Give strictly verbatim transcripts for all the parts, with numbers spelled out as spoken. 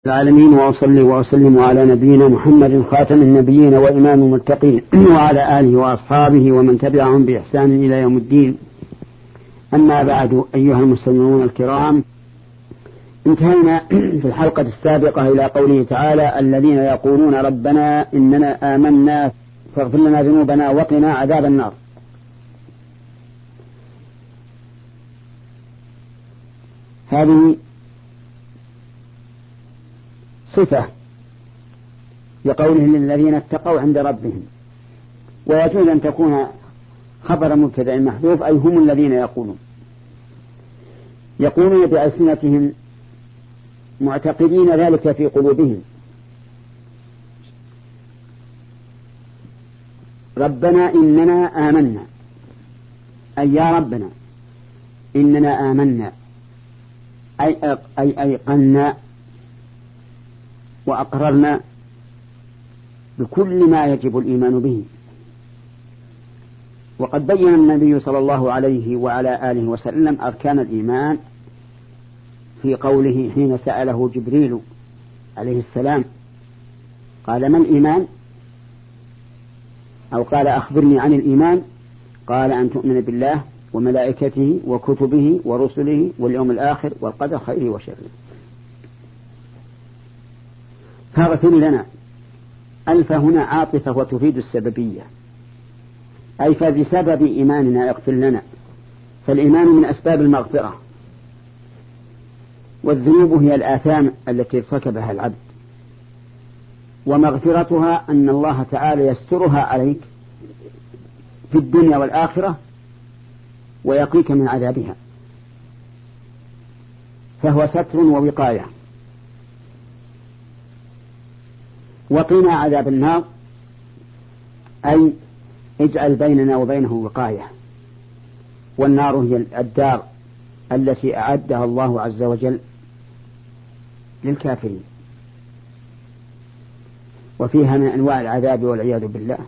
العالمين، وأصلي وأسلم على نبينا محمد خاتم النبيين وإمام المتقين وعلى آله وأصحابه ومن تبعهم بإحسان إلى يوم الدين. أما بعد، أيها المستمعون الكرام، انتهينا في الحلقة السابقة إلى قوله تعالى: الذين يقولون ربنا إننا آمنا فاغفر لنا ذنوبنا وقنا عذاب النار. هذه صفة لقوله للذين اتقوا عند ربهم، ويجوز أن تكون خبر مبتدأ محذوف، أي هم الذين يقولون يقولون بألسنتهم معتقدين ذلك في قلوبهم. ربنا إننا آمنا، أي يا ربنا إننا آمنا، أي أي أيقنا وأقررنا بكل ما يجب الإيمان به. وقد بين النبي صلى الله عليه وعلى آله وسلم أركان الإيمان في قوله حين سأله جبريل عليه السلام قال: ما الإيمان؟ أو قال: أخبرني عن الإيمان. قال: أن تؤمن بالله وملائكته وكتبه ورسله واليوم الآخر والقدر خيره وشره. فاغفر لنا، ألف هنا عاطفة وتفيد السببية، أي فبسبب إيماننا اغفر لنا، فالإيمان من أسباب المغفرة، والذنوب هي الآثام التي ارتكبها العبد، ومغفرتها أن الله تعالى يسترها عليك في الدنيا والآخرة ويقيك من عذابها، فهو ستر ووقاية. وقنا عذاب النار، أي اجعل بيننا وبينه وقاية، والنار هي الدار التي أعدها الله عز وجل للكافرين، وفيها من أنواع العذاب والعياذ بالله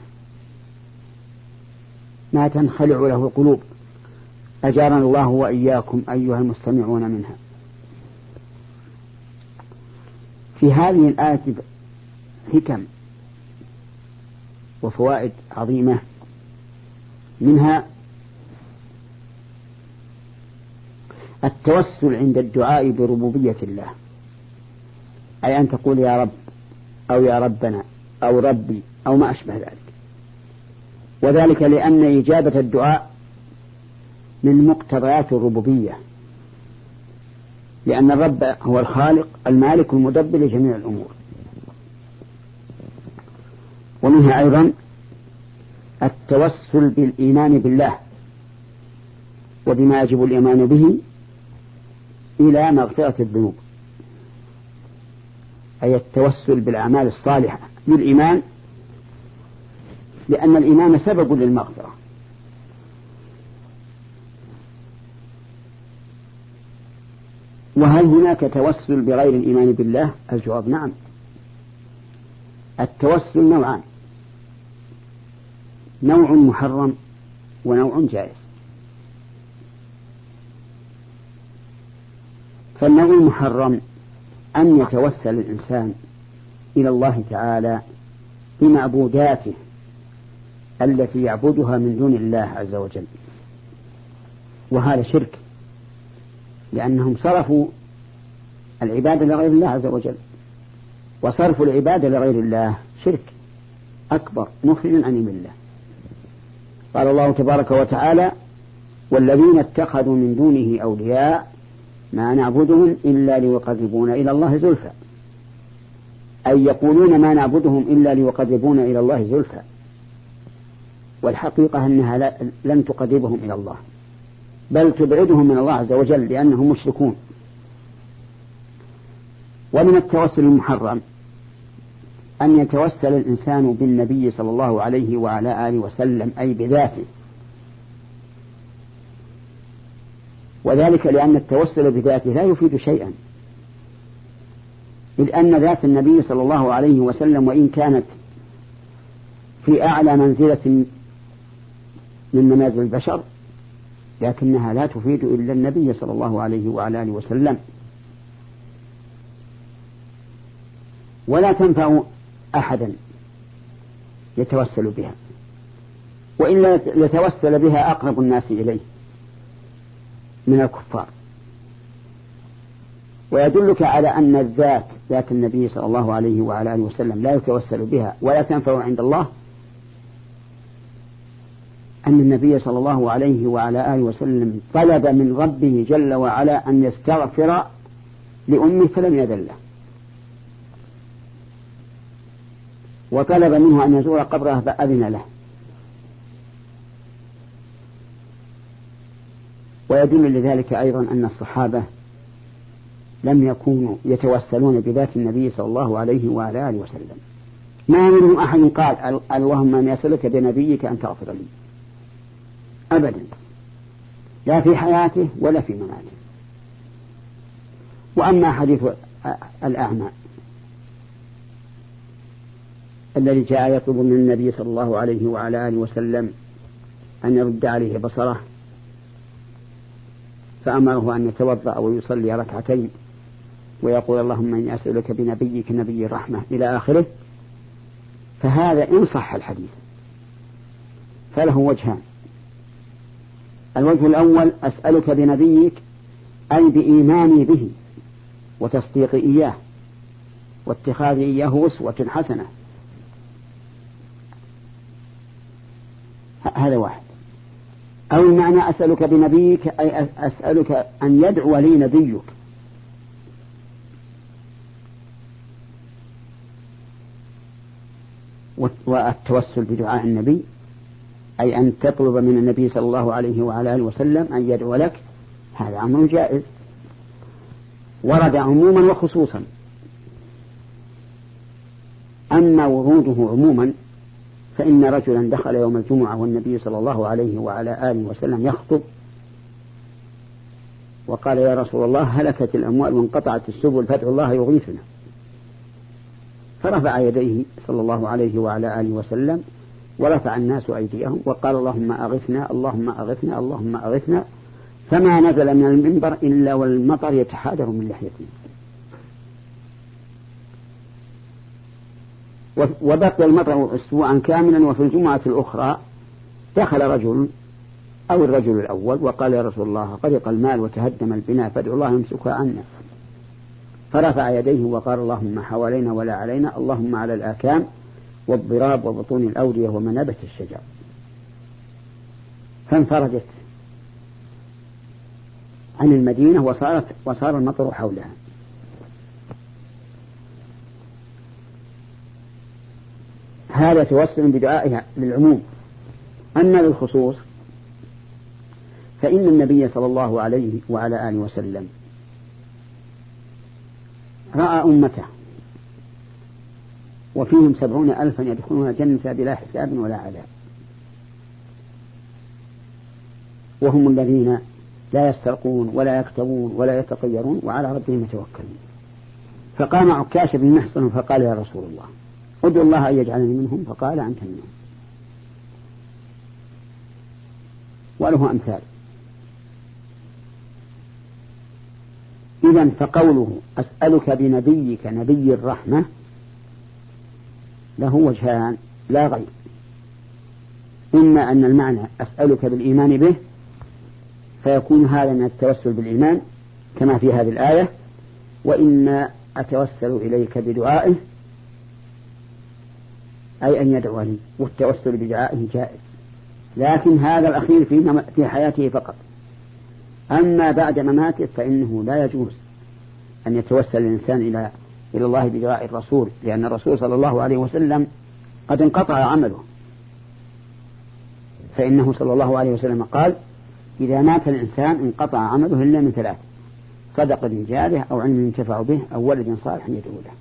ما تنخلع له القلوب، أجارنا الله وإياكم أيها المستمعون منها. في هذه الآية حكم وفوائد عظيمة، منها التوسل عند الدعاء بربوبية الله، أي أن تقول يا رب أو يا ربنا أو ربي أو ما أشبه ذلك، وذلك لأن إجابة الدعاء من مقتضيات الربوبية، لأن الرب هو الخالق المالك المدبر لجميع الأمور. ومنها أيضا التوسل بالإيمان بالله وبما يجب الإيمان به إلى مغفرة الذنوب، أي التوسل بالأعمال الصالحة بالإيمان، لأن الإيمان سبب للمغفرة. وهل هناك توسل بغير الإيمان بالله؟ الجواب نعم. التوسل نوعان: نوع محرم ونوع جائز. فالنوع المحرم أن يتوسل الإنسان إلى الله تعالى بمعبوداته التي يعبدها من دون الله عز وجل، وهذا شرك، لأنهم صرفوا العبادة لغير الله عز وجل، وصرف العبادة لغير الله شرك أكبر مخرج عن الملة. قال الله تبارك وتعالى: والذين اتخذوا من دونه أولياء ما نعبدهم إلا ليقربونا إلى الله زلفى، أي يقولون ما نعبدهم إلا ليقربونا إلى الله زلفى، والحقيقة أنها لن تقربهم إلى الله، بل تبعدهم من الله عز وجل لأنهم مشركون. ومن التوسل المحرم أن يتوسل الإنسان بالنبي صلى الله عليه وعلى آله وسلم، أي بذاته، وذلك لأن التوسل بذاته لا يفيد شيئا، إذ أن ذات النبي صلى الله عليه وسلم وإن كانت في أعلى منزلة من منازل البشر لكنها لا تفيد إلا النبي صلى الله عليه وعلى آله وسلم. ولا تنفع أحدا يتوسل بها، وإلا يتوسل بها أقرب الناس إليه من الكفار. ويدلك على أن الذات ذات النبي صلى الله عليه وعلى آله وسلم لا يتوسل بها ولا تنفع عند الله أن النبي صلى الله عليه وعلى آله وسلم طلب من ربه جل وعلا أن يستغفر لأمه فلم يذل له، وطلب منه أن يزور قبره فأذن له. ويدل لذلك أيضا أن الصحابة لم يكونوا يتوسلون بذات النبي صلى الله عليه وعلى آله وسلم، ما منهم أحد قال اللهم أن أسألك بنبيك أن تغفر لي أبدا، لا في حياته ولا في مماته. وأما حديث الأعمى الذي جاء يطلب من النبي صلى الله عليه وعلى آله وسلم أن يرد عليه بصره فأمره أن يتوضأ ويصلي ركعتين ويقول اللهم إني أسألك بنبيك نبي الرحمة إلى آخره، فهذا إن صح الحديث فله وجهان. الوجه الأول أسألك بنبيك أي بإيماني به وتصديق إياه واتخاذ إياه أسوة حسنة، هذا واحد. أو المعنى أسألك بنبيك أي أسألك أن يدعو لي نبيك، والتوسل بدعاء النبي أي أن تطلب من النبي صلى الله عليه وعلى آله وسلم أن يدعو لك، هذا أمر جائز ورد عموما وخصوصا. أما وروده عموما فإن رجلا دخل يوم الجمعة والنبي صلى الله عليه وعلى آله وسلم يخطب وقال يا رسول الله هلكت الأموال وانقطعت السبل فادعوا الله يغيثنا، فرفع يديه صلى الله عليه وعلى آله وسلم ورفع الناس أيديهم وقال اللهم أغثنا اللهم أغثنا اللهم أغثنا، فما نزل من المنبر إلا والمطر يتحادر من لحيته. وبقي المطر أسبوعا كاملا. وفي الجمعة الأخرى دخل رجل أو الرجل الأول وقال يا رسول الله غرق المال وتهدم البناء فادعوا الله يمسكها عنا، فرفع يديه وقال اللهم حوالينا ولا علينا اللهم على الآكام والضراب وبطون الأودية ومنابت الشجر، فانفرجت عن المدينة وصارت وصار المطر حولها. هذا توسل بدعائها للعموم. أما للخصوص فإن النبي صلى الله عليه وعلى آله وسلم رأى أمته وفيهم سبعون ألفا يدخلون الجنة بلا حساب ولا عذاب، وهم الذين لا يسترقون ولا يكتبون ولا يتطيرون وعلى ربهم يتوكلون. فقام عكاش بن محصن فقال يا رسول الله ادعو الله أن يجعلني منهم، فقال أنت منهم. وله أمثال. إذن فقوله أسألك بنبيك نبي الرحمة له وجهان لا غير، إما أن المعنى أسألك بالإيمان به فيكون هذا من التوسل بالإيمان كما في هذه الآية، وإما أتوسل إليك بدعائه أي أن يدعو لي، والتوسل بدعائه جائز، لكن هذا الأخير في في حياته فقط. أما بعد مماته فإنه لا يجوز أن يتوسل الإنسان إلى إلى الله بدعاء الرسول، لأن الرسول صلى الله عليه وسلم قد انقطع عمله، فإنه صلى الله عليه وسلم قال إذا مات الإنسان انقطع عمله إلا من ثلاث: صدقة جارية أو علم ينتفع به أو ولد صالح يدعو له.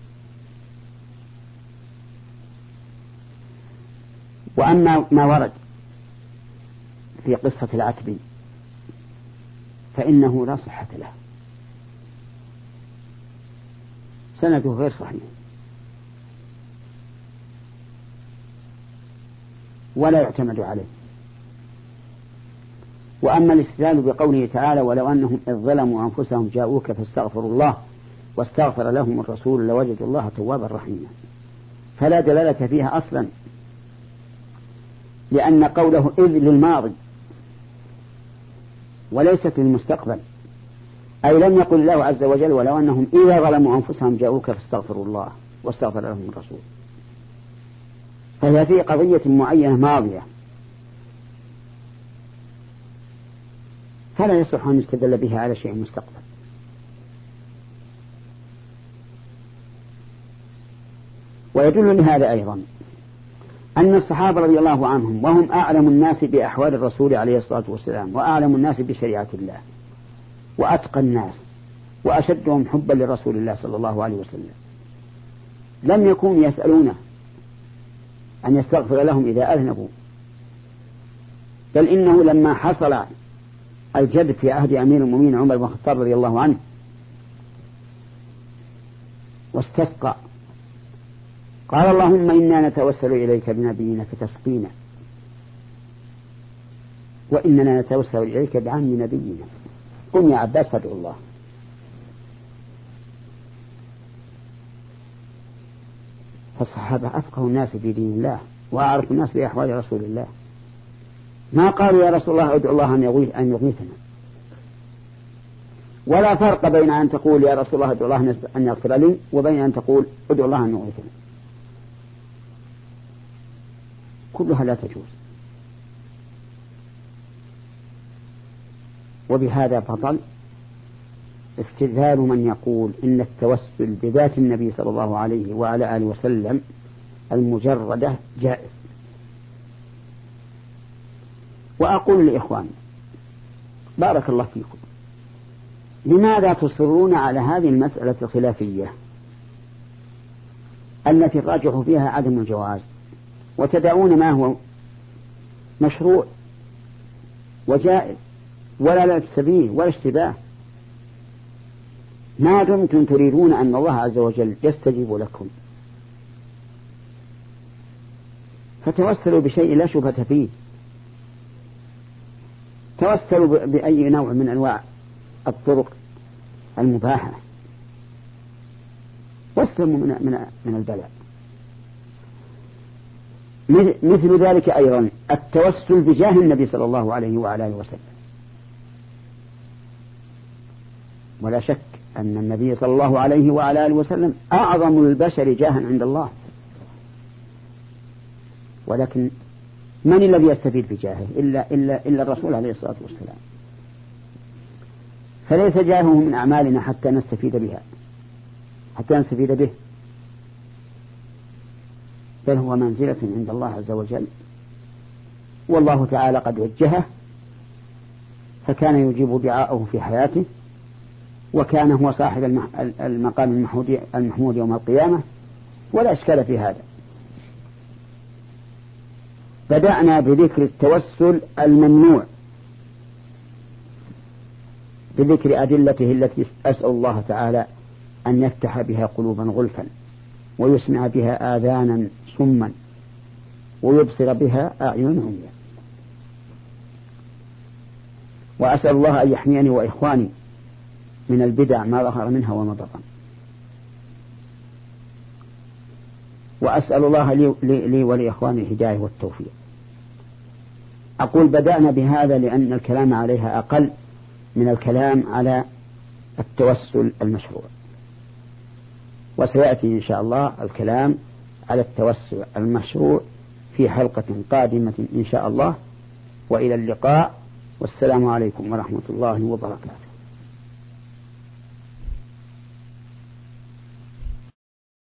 وأما ما ورد في قصة العتبي فإنه لا صحة له، سنده غير صحيح ولا يعتمد عليه. وأما الاستدلال بقوله تعالى ولو أنهم إذ ظلموا أنفسهم جاءوك فاستغفروا الله واستغفر لهم الرسول لوجدوا الله توابا رحيما، فلا دلالة فيها أصلا، لأن قوله إذ للماضي وليست للمستقبل، أي لم يقل الله عز وجل ولو أنهم إذا ظلموا أنفسهم جاءوك فاستغفروا الله واستغفر لهم الرسول، فهي في قضية معينة ماضية، فلا يصح أن يستدل بها على شيء مستقبل. ويدل لهذا أيضا أن الصحابة رضي الله عنهم وهم أعلم الناس بأحوال الرسول عليه الصلاة والسلام وأعلم الناس بشريعة الله وأتقى الناس وأشدهم حبا لرسول الله صلى الله عليه وسلم لم يكونوا يسألونه أن يستغفر لهم إذا أذنبوا، بل إنه لما حصل الجد في عهد أمير المؤمنين عمر بن الخطاب رضي الله عنه واستسقى قال اللهم إنا نتوسل إليك بنبينا فتسقينا، وإننا نتوسل إليك بعم نبينا، قم يا عباس فادعوا الله. فالصحابة أفقه الناس في دين الله وأعرف الناس بأحوال رسول الله، ما قالوا يا رسول الله ادعو الله أن يغيثنا، ولا فرق بين أن تقول يا رسول الله ادعو الله أن يغفر لي وبين أن تقول ادعو الله أن يغيثنا، كلها لا تجوز. وبهذا بطل استدلال من يقول إن التوسل بذات النبي صلى الله عليه وعلى آله وسلم المجردة جائز. وأقول لإخواني بارك الله فيكم، لماذا تصرون على هذه المسألة الخلافية التي الراجح فيها عدم الجواز، وتدعون ما هو مشروع وجائز ولا لبس به ولا اشتباه، ما دمتم تريدون أن الله عز وجل يستجيب لكم، فتوسلوا بشيء لا شبهة فيه، توسلوا بأي نوع من أنواع الطرق المباحة واسلموا من, من, من البلاء. مثل ذلك أيضا التوسل بجاه النبي صلى الله عليه وعلى آله وسلم، ولا شك أن النبي صلى الله عليه وعلى آله وسلم أعظم البشر جاها عند الله، ولكن من الذي يستفيد بجاهه إلا, إلا, إلا الرسول عليه الصلاة والسلام، فليس جاهه من أعمالنا حتى نستفيد بها حتى نستفيد به، بل هو منزلة عند الله عز وجل، والله تعالى قد وجهه فكان يجيب دعاءه في حياته، وكان هو صاحب المقام المحمود يوم القيامة، ولا إشكال في هذا. بدأنا بذكر التوسل الممنوع بذكر أدلته التي أسأل الله تعالى أن يفتح بها قلوبا غلفا ويسمع بها آذانا صما ويبصر بها أعين عميا، وأسأل الله أن يحميني وإخواني من البدع ما ظهر منها وما بطن، وأسأل الله لي, لي, لي ولإخواني الهداية والتوفيق. أقول بدأنا بهذا لأن الكلام عليها أقل من الكلام على التوسل المشروع، وسيأتي إن شاء الله الكلام على التوسل المشروع في حلقة قادمة إن شاء الله، وإلى اللقاء، والسلام عليكم ورحمة الله وبركاته.